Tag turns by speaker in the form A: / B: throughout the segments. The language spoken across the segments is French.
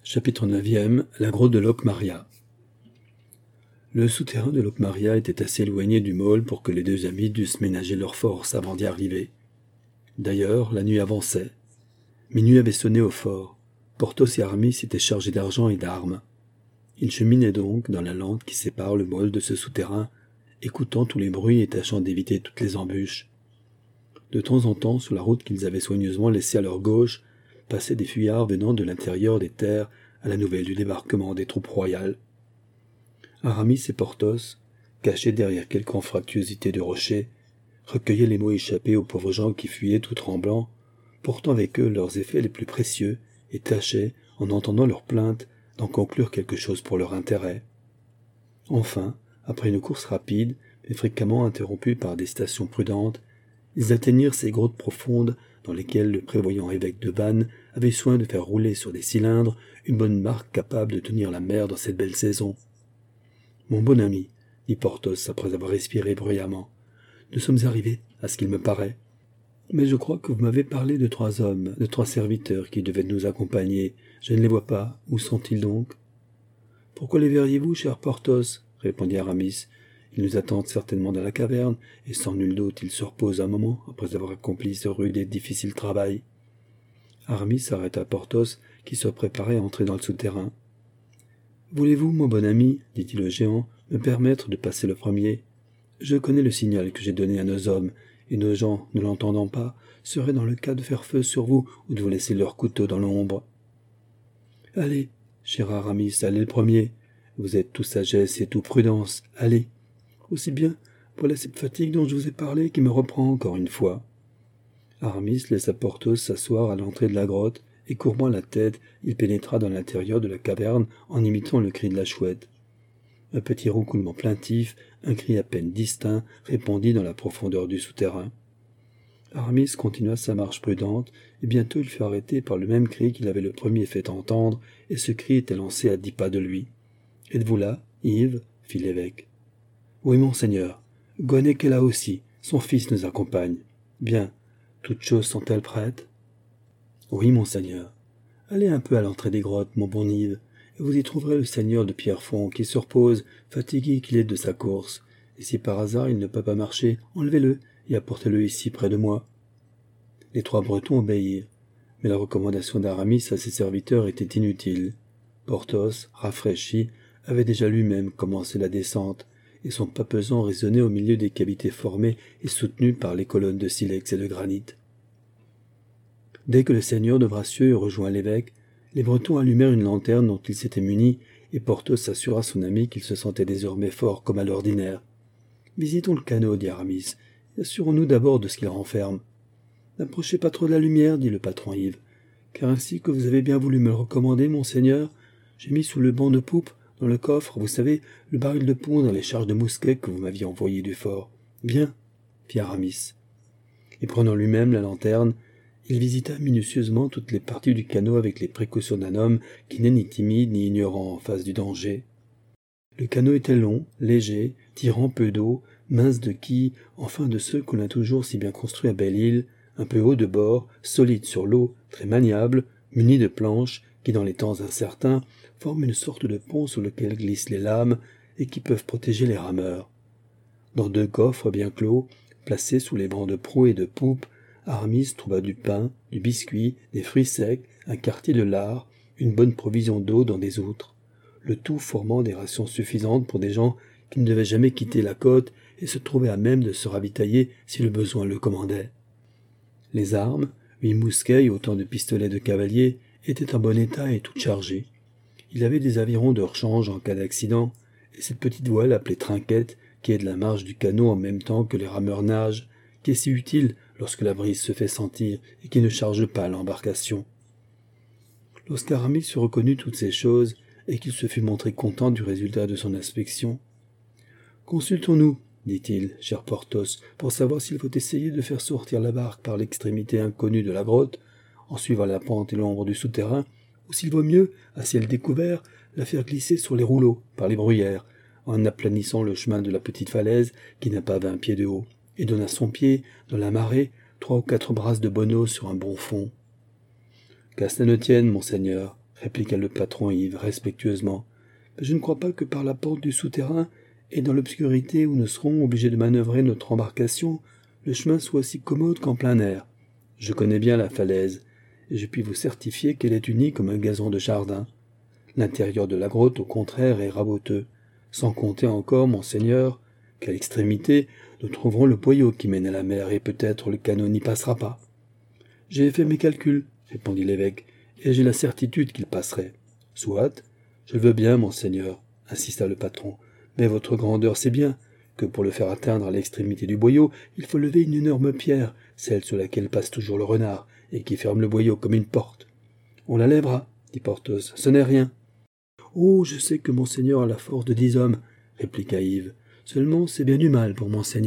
A: Chapitre 9e. La grotte de Locmaria. Le souterrain de Locmaria était assez éloigné du môle pour que les deux amis dussent ménager leurs forces avant d'y arriver. D'ailleurs, la nuit avançait. Minuit avait sonné au fort. Porthos et Aramis étaient chargés d'argent et d'armes. Ils cheminaient donc dans la lande qui sépare le môle de ce souterrain, écoutant tous les bruits et tâchant d'éviter toutes les embûches. De temps en temps, sur la route qu'ils avaient soigneusement laissée à leur gauche, passaient des fuyards venant de l'intérieur des terres à la nouvelle du débarquement des troupes royales. Aramis et Porthos, cachés derrière quelque anfractuosité de rocher, recueillaient les mots échappés aux pauvres gens qui fuyaient tout tremblants, portant avec eux leurs effets les plus précieux, et tâchaient, en entendant leurs plaintes, d'en conclure quelque chose pour leur intérêt. Enfin, après une course rapide, mais fréquemment interrompue par des stations prudentes, ils atteignirent ces grottes profondes dans lesquelles le prévoyant évêque de Vannes avait soin de faire rouler sur des cylindres une bonne barque capable de tenir la mer dans cette belle saison. « Mon bon ami, dit Porthos après avoir respiré bruyamment, nous sommes arrivés, à ce qu'il me paraît. Mais je crois que vous m'avez parlé de 3 hommes, de 3 serviteurs qui devaient nous accompagner. Je ne les vois pas. Où sont-ils donc ? Pourquoi les verriez-vous, cher Porthos ? Répondit Aramis. Ils nous attendent certainement dans la caverne, et sans nul doute ils se reposent un moment, après avoir accompli ce rude et difficile travail. Aramis arrêta Porthos, qui se préparait à entrer dans le souterrain. « Voulez-vous, mon bon ami, dit-il au géant, me permettre de passer le premier ? Je connais le signal que j'ai donné à nos hommes, et nos gens, ne l'entendant pas, seraient dans le cas de faire feu sur vous ou de vous laisser leur couteau dans l'ombre. »« Allez, cher Aramis, allez le premier. Vous êtes tout sagesse et tout prudence. Allez. Aussi bien, voilà cette fatigue dont je vous ai parlé qui me reprend encore une fois. » Aramis laissa Porthos s'asseoir à l'entrée de la grotte, et courbant la tête, il pénétra dans l'intérieur de la caverne en imitant le cri de la chouette. Un petit roucoulement plaintif, un cri à peine distinct, répondit dans la profondeur du souterrain. Aramis continua sa marche prudente, et bientôt il fut arrêté par le même cri qu'il avait le premier fait entendre, et ce cri était lancé à 10 pas de lui. « Êtes-vous là, Yves ?» fit l'évêque. « Oui, monseigneur. Goannec est là aussi. Son fils nous accompagne. Bien. Toutes choses sont-elles prêtes ? » « Oui, monseigneur. Allez un peu à l'entrée des grottes, mon bon Yves, et vous y trouverez le seigneur de Pierrefonds qui se repose, fatigué qu'il est de sa course. Et si par hasard il ne peut pas marcher, enlevez-le et apportez-le ici près de moi. » Les 3 Bretons obéirent, mais la recommandation d'Aramis à ses serviteurs était inutile. Porthos, rafraîchi, avait déjà lui-même commencé la descente, et son pas pesant résonnait au milieu des cavités formées et soutenues par les colonnes de silex et de granit. Dès que le seigneur de Bracieux eut rejoint l'évêque, les Bretons allumèrent une lanterne dont ils s'étaient munis, et Porthos s'assura son ami qu'il se sentait désormais fort comme à l'ordinaire. « Visitons le canot, dit Aramis, et assurons-nous d'abord de ce qu'il renferme. »« N'approchez pas trop de la lumière, dit le patron Yves, car ainsi que vous avez bien voulu me le recommander, monseigneur, j'ai mis sous le banc de poupe, dans le coffre, vous savez, le baril de poudre et les charges de mousquet que vous m'aviez envoyées du fort. Bien, fit Aramis. Et prenant lui-même la lanterne, il visita minutieusement toutes les parties du canot avec les précautions d'un homme qui n'est ni timide ni ignorant en face du danger. Le canot était long, léger, tirant peu d'eau, mince de quille, enfin de ceux qu'on a toujours si bien construits à Belle-Île, un peu haut de bord, solide sur l'eau, très maniable, muni de planches, qui dans les temps incertains forment une sorte de pont sur lequel glissent les lames et qui peuvent protéger les rameurs. Dans 2 coffres bien clos, placés sous les bancs de proue et de poupe, Aramis trouva du pain, du biscuit, des fruits secs, un quartier de lard, une bonne provision d'eau dans des outres, le tout formant des rations suffisantes pour des gens qui ne devaient jamais quitter la côte et se trouvaient à même de se ravitailler si le besoin le commandait. Les armes, 8 mousquets et autant de pistolets de cavalier, étaient en bon état et toutes chargées. Il avait des avirons de rechange en cas d'accident, et cette petite voile appelée trinquette, qui aide la marche du canot en même temps que les rameurs nagent, qui est si utile lorsque la brise se fait sentir et qui ne charge pas l'embarcation. Lorsqu'Aramis eut reconnu toutes ces choses et qu'il se fut montré content du résultat de son inspection, « Consultons-nous, dit-il, cher Porthos, pour savoir s'il faut essayer de faire sortir la barque par l'extrémité inconnue de la grotte, en suivant la pente et l'ombre du souterrain, ou s'il vaut mieux, à ciel découvert, la faire glisser sur les rouleaux, par les bruyères, en aplanissant le chemin de la petite falaise qui n'a pas 20 pieds de haut, et donne à son pied, dans la marée, 3 ou 4 brasses de bonneau sur un bon fond. »« Qu'à cela ne tienne, monseigneur, répliqua le patron Yves respectueusement. « Je ne crois pas que par la porte du souterrain et dans l'obscurité où nous serons obligés de manœuvrer notre embarcation, le chemin soit si commode qu'en plein air. Je connais bien la falaise, et je puis vous certifier qu'elle est unie comme un gazon de jardin. L'intérieur de la grotte, au contraire, est raboteux. Sans compter encore, monseigneur, qu'à l'extrémité, nous trouverons le boyau qui mène à la mer, et peut-être le canot n'y passera pas. »« J'ai fait mes calculs, » répondit l'évêque, « et j'ai la certitude qu'il passerait. »« Soit, je le veux bien, monseigneur, » insista le patron, « mais votre grandeur sait bien que pour le faire atteindre à l'extrémité du boyau, il faut lever une énorme pierre, celle sur laquelle passe toujours le renard, et qui ferme le boyau comme une porte. »« On la lèvera, » dit Porthos, « ce n'est rien. »« Oh, je sais que monseigneur a la force de 10 hommes, » répliqua Yves. « Seulement, c'est bien du mal pour monseigneur. »«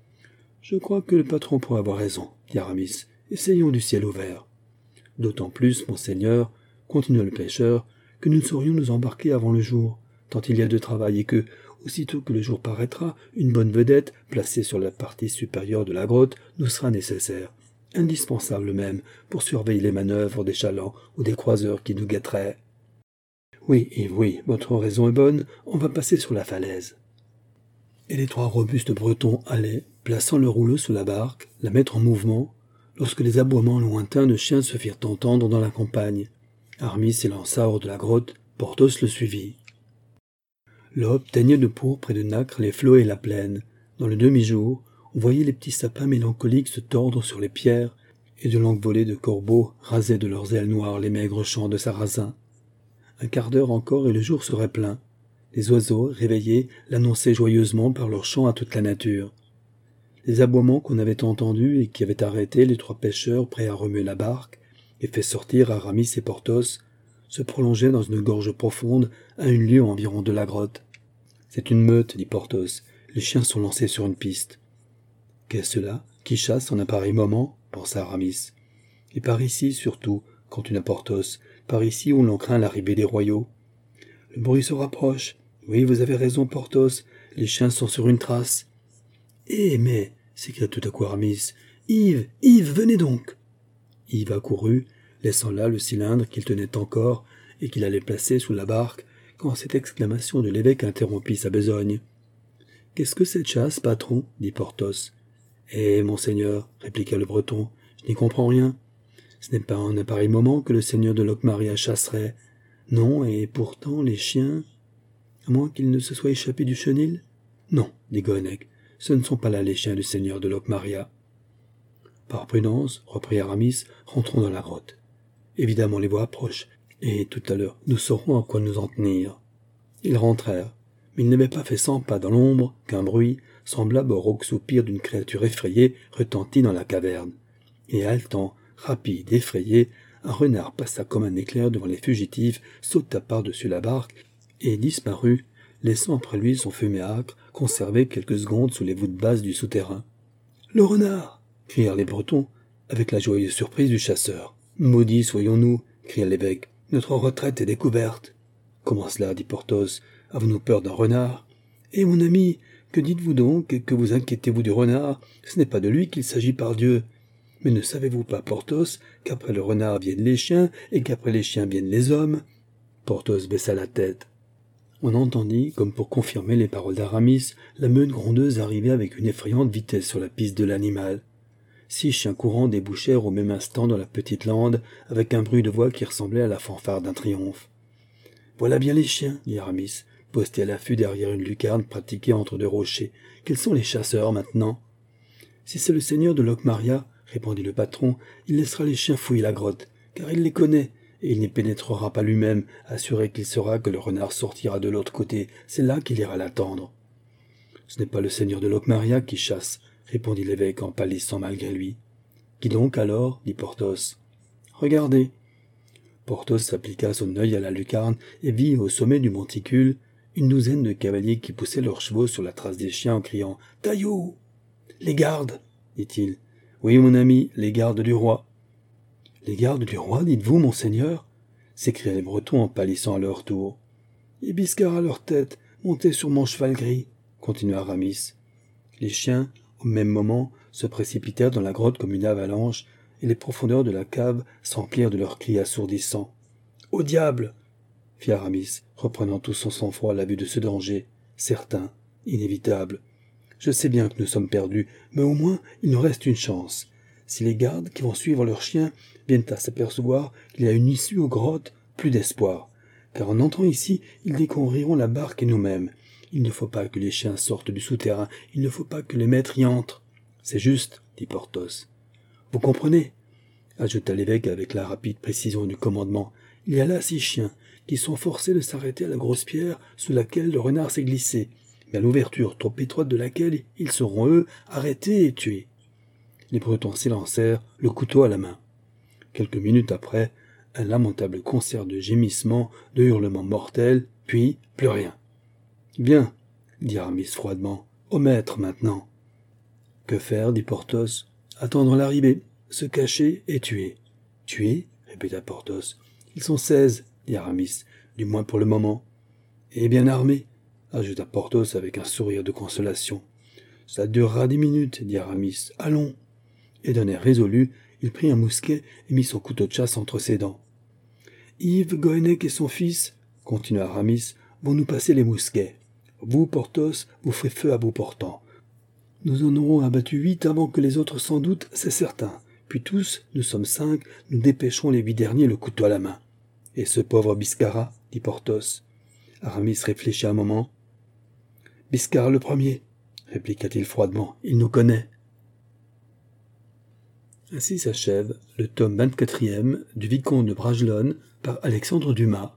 A: Je crois que le patron pourrait avoir raison, » dit Aramis. « Essayons du ciel ouvert. »« D'autant plus, monseigneur, » continua le pêcheur, « que nous ne saurions nous embarquer avant le jour, tant il y a de travail et que, aussitôt que le jour paraîtra, une bonne vedette, placée sur la partie supérieure de la grotte, nous sera nécessaire, indispensable même, pour surveiller les manœuvres des chalands ou des croiseurs qui nous guetteraient. »« Oui, Yves, oui, votre raison est bonne, on va passer sur la falaise. » Et les 3 robustes Bretons allaient, plaçant le rouleau sous la barque, la mettre en mouvement, lorsque les aboiements lointains de chiens se firent entendre dans la campagne. Aramis s'élança hors de la grotte, Porthos le suivit. L'aube teignait de pourpre et de nacre les flots et la plaine. Dans le demi-jour, on voyait les petits sapins mélancoliques se tordre sur les pierres, et de longues volées de corbeaux rasaient de leurs ailes noires les maigres champs de sarrasin. Un quart d'heure encore et le jour serait plein. Les oiseaux, réveillés, l'annonçaient joyeusement par leurs chants à toute la nature. Les aboiements qu'on avait entendus et qui avaient arrêté les 3 pêcheurs prêts à remuer la barque et fait sortir Aramis et Porthos se prolongeaient dans une gorge profonde à 1 lieue environ de la grotte. « C'est une meute, » dit Porthos. « Les chiens sont lancés sur une piste. »« Qu'est-ce cela? Qui chasse en un pareil moment ?» pensa Aramis. « Et par ici, surtout, » continua Porthos, « par ici où l'on craint l'arrivée des royaux. »« Le bruit se rapproche. Oui, vous avez raison, Porthos. Les chiens sont sur une trace. »« Eh, mais » s'écria tout à coup Aramis. « Yves, Yves, venez donc !» Yves accourut, laissant là le cylindre qu'il tenait encore et qu'il allait placer sous la barque, quand cette exclamation de l'évêque interrompit sa besogne. « Qu'est-ce que cette chasse, patron ?» dit Porthos. « Eh, monseigneur, » répliqua le Breton, « je n'y comprends rien. Ce n'est pas en un pareil moment que le seigneur de Locmaria chasserait. Non, et pourtant les chiens... À moins qu'ils ne se soient échappés du chenil ? Non, dit Goennec, ce ne sont pas là les chiens du seigneur de Locmaria. »« Par prudence, reprit Aramis, rentrons dans la grotte. Évidemment les voix approchent, et tout à l'heure nous saurons à quoi nous en tenir. » Ils rentrèrent, mais ils n'avaient pas fait 100 pas dans l'ombre qu'un bruit, semblable au rauque soupir d'une créature effrayée, retentit dans la caverne. Et haletant, rapide, effrayé, un renard passa comme un éclair devant les fugitifs, sauta par-dessus la barque et disparut, laissant après lui son fumet âcre, conservé quelques secondes sous les voûtes basses du souterrain. « Le renard !» crièrent les Bretons, avec la joyeuse surprise du chasseur. « Maudits soyons-nous !» cria l'évêque. « Notre retraite est découverte. »« Comment cela ?» dit Porthos. « Avons-nous peur d'un renard ?»« Eh, mon ami, que dites-vous donc et que vous inquiétez-vous du renard? Ce n'est pas de lui qu'il s'agit, pardieu. Mais ne savez-vous pas, Porthos, qu'après le renard viennent les chiens et qu'après les chiens viennent les hommes ?» Porthos baissa la tête. On entendit, comme pour confirmer les paroles d'Aramis, la meute grondeuse arriver avec une effrayante vitesse sur la piste de l'animal. 6 chiens courants débouchèrent au même instant dans la petite lande, avec un bruit de voix qui ressemblait à la fanfare d'un triomphe. « Voilà bien les chiens, » dit Aramis, posté à l'affût derrière une lucarne pratiquée entre 2 rochers. « Quels sont les chasseurs maintenant ?»« Si c'est le seigneur de Locmaria, » répondit le patron, « il laissera les chiens fouiller la grotte, car il les connaît, et il n'y pénétrera pas lui-même, assuré qu'il saura que le renard sortira de l'autre côté, c'est là qu'il ira l'attendre. »« Ce n'est pas le seigneur de Locmaria qui chasse, » répondit l'évêque en pâlissant malgré lui. « Qui donc alors ?» dit Porthos. « Regardez. » Porthos appliqua son œil à la lucarne et vit au sommet du monticule une douzaine de cavaliers qui poussaient leurs chevaux sur la trace des chiens en criant « Taillou !»« Les gardes !» dit-il. « Oui, mon ami, les gardes du roi. »« Les gardes du roi, dites-vous, monseigneur ?» s'écriaient les Bretons en pâlissant à leur tour. « Et Biscard à leur tête, monté sur mon cheval gris, » continua Aramis. Les chiens, au même moment, se précipitèrent dans la grotte comme une avalanche, et les profondeurs de la cave s'emplirent de leurs cris assourdissants. Au diable !» fit Aramis, reprenant tout son sang-froid à la vue de ce danger, certain, inévitable. « Je sais bien que nous sommes perdus, mais au moins il nous reste une chance. Si les gardes qui vont suivre leurs chiens viennent à s'apercevoir qu'il y a une issue aux grottes, plus d'espoir. Car en entrant ici, ils découvriront la barque et nous-mêmes. Il ne faut pas que les chiens sortent du souterrain, il ne faut pas que les maîtres y entrent. »« C'est juste, » dit Porthos. « Vous comprenez ?» ajouta l'évêque avec la rapide précision du commandement. « Il y a là 6 chiens, qui sont forcés de s'arrêter à la grosse pierre sous laquelle le renard s'est glissé, mais à l'ouverture trop étroite de laquelle ils seront, eux, arrêtés et tués. » Les Bretons s'élancèrent, le couteau à la main. Quelques minutes après, un lamentable concert de gémissements, de hurlements mortels, puis plus rien. « Bien, » dit Aramis froidement, « au maître maintenant. »« Que faire » dit Porthos. « Attendre l'arrivée, se cacher et tuer. »« Tuer » répéta Porthos. « Ils sont 16, dit Aramis, du moins pour le moment. »« Et bien armés, ajouta Porthos avec un sourire de consolation. « Ça durera 10 minutes, dit Aramis. « Allons !» Et d'un air résolu, il prit un mousquet et mit son couteau de chasse entre ses dents. « Yves, Goennec et son fils, continua Aramis, vont nous passer les mousquets. Vous, Porthos, vous ferez feu à bout portant. Nous en aurons abattu 8 avant que les autres sans doute, c'est certain. Puis tous, nous sommes 5, nous dépêcherons les 8 derniers le couteau à la main. »« Et ce pauvre Biscarat, dit Porthos. Aramis réfléchit un moment. « Biscarat le premier, répliqua-t-il froidement, il nous connaît. » Ainsi s'achève le tome 24e du Vicomte de Bragelonne par Alexandre Dumas,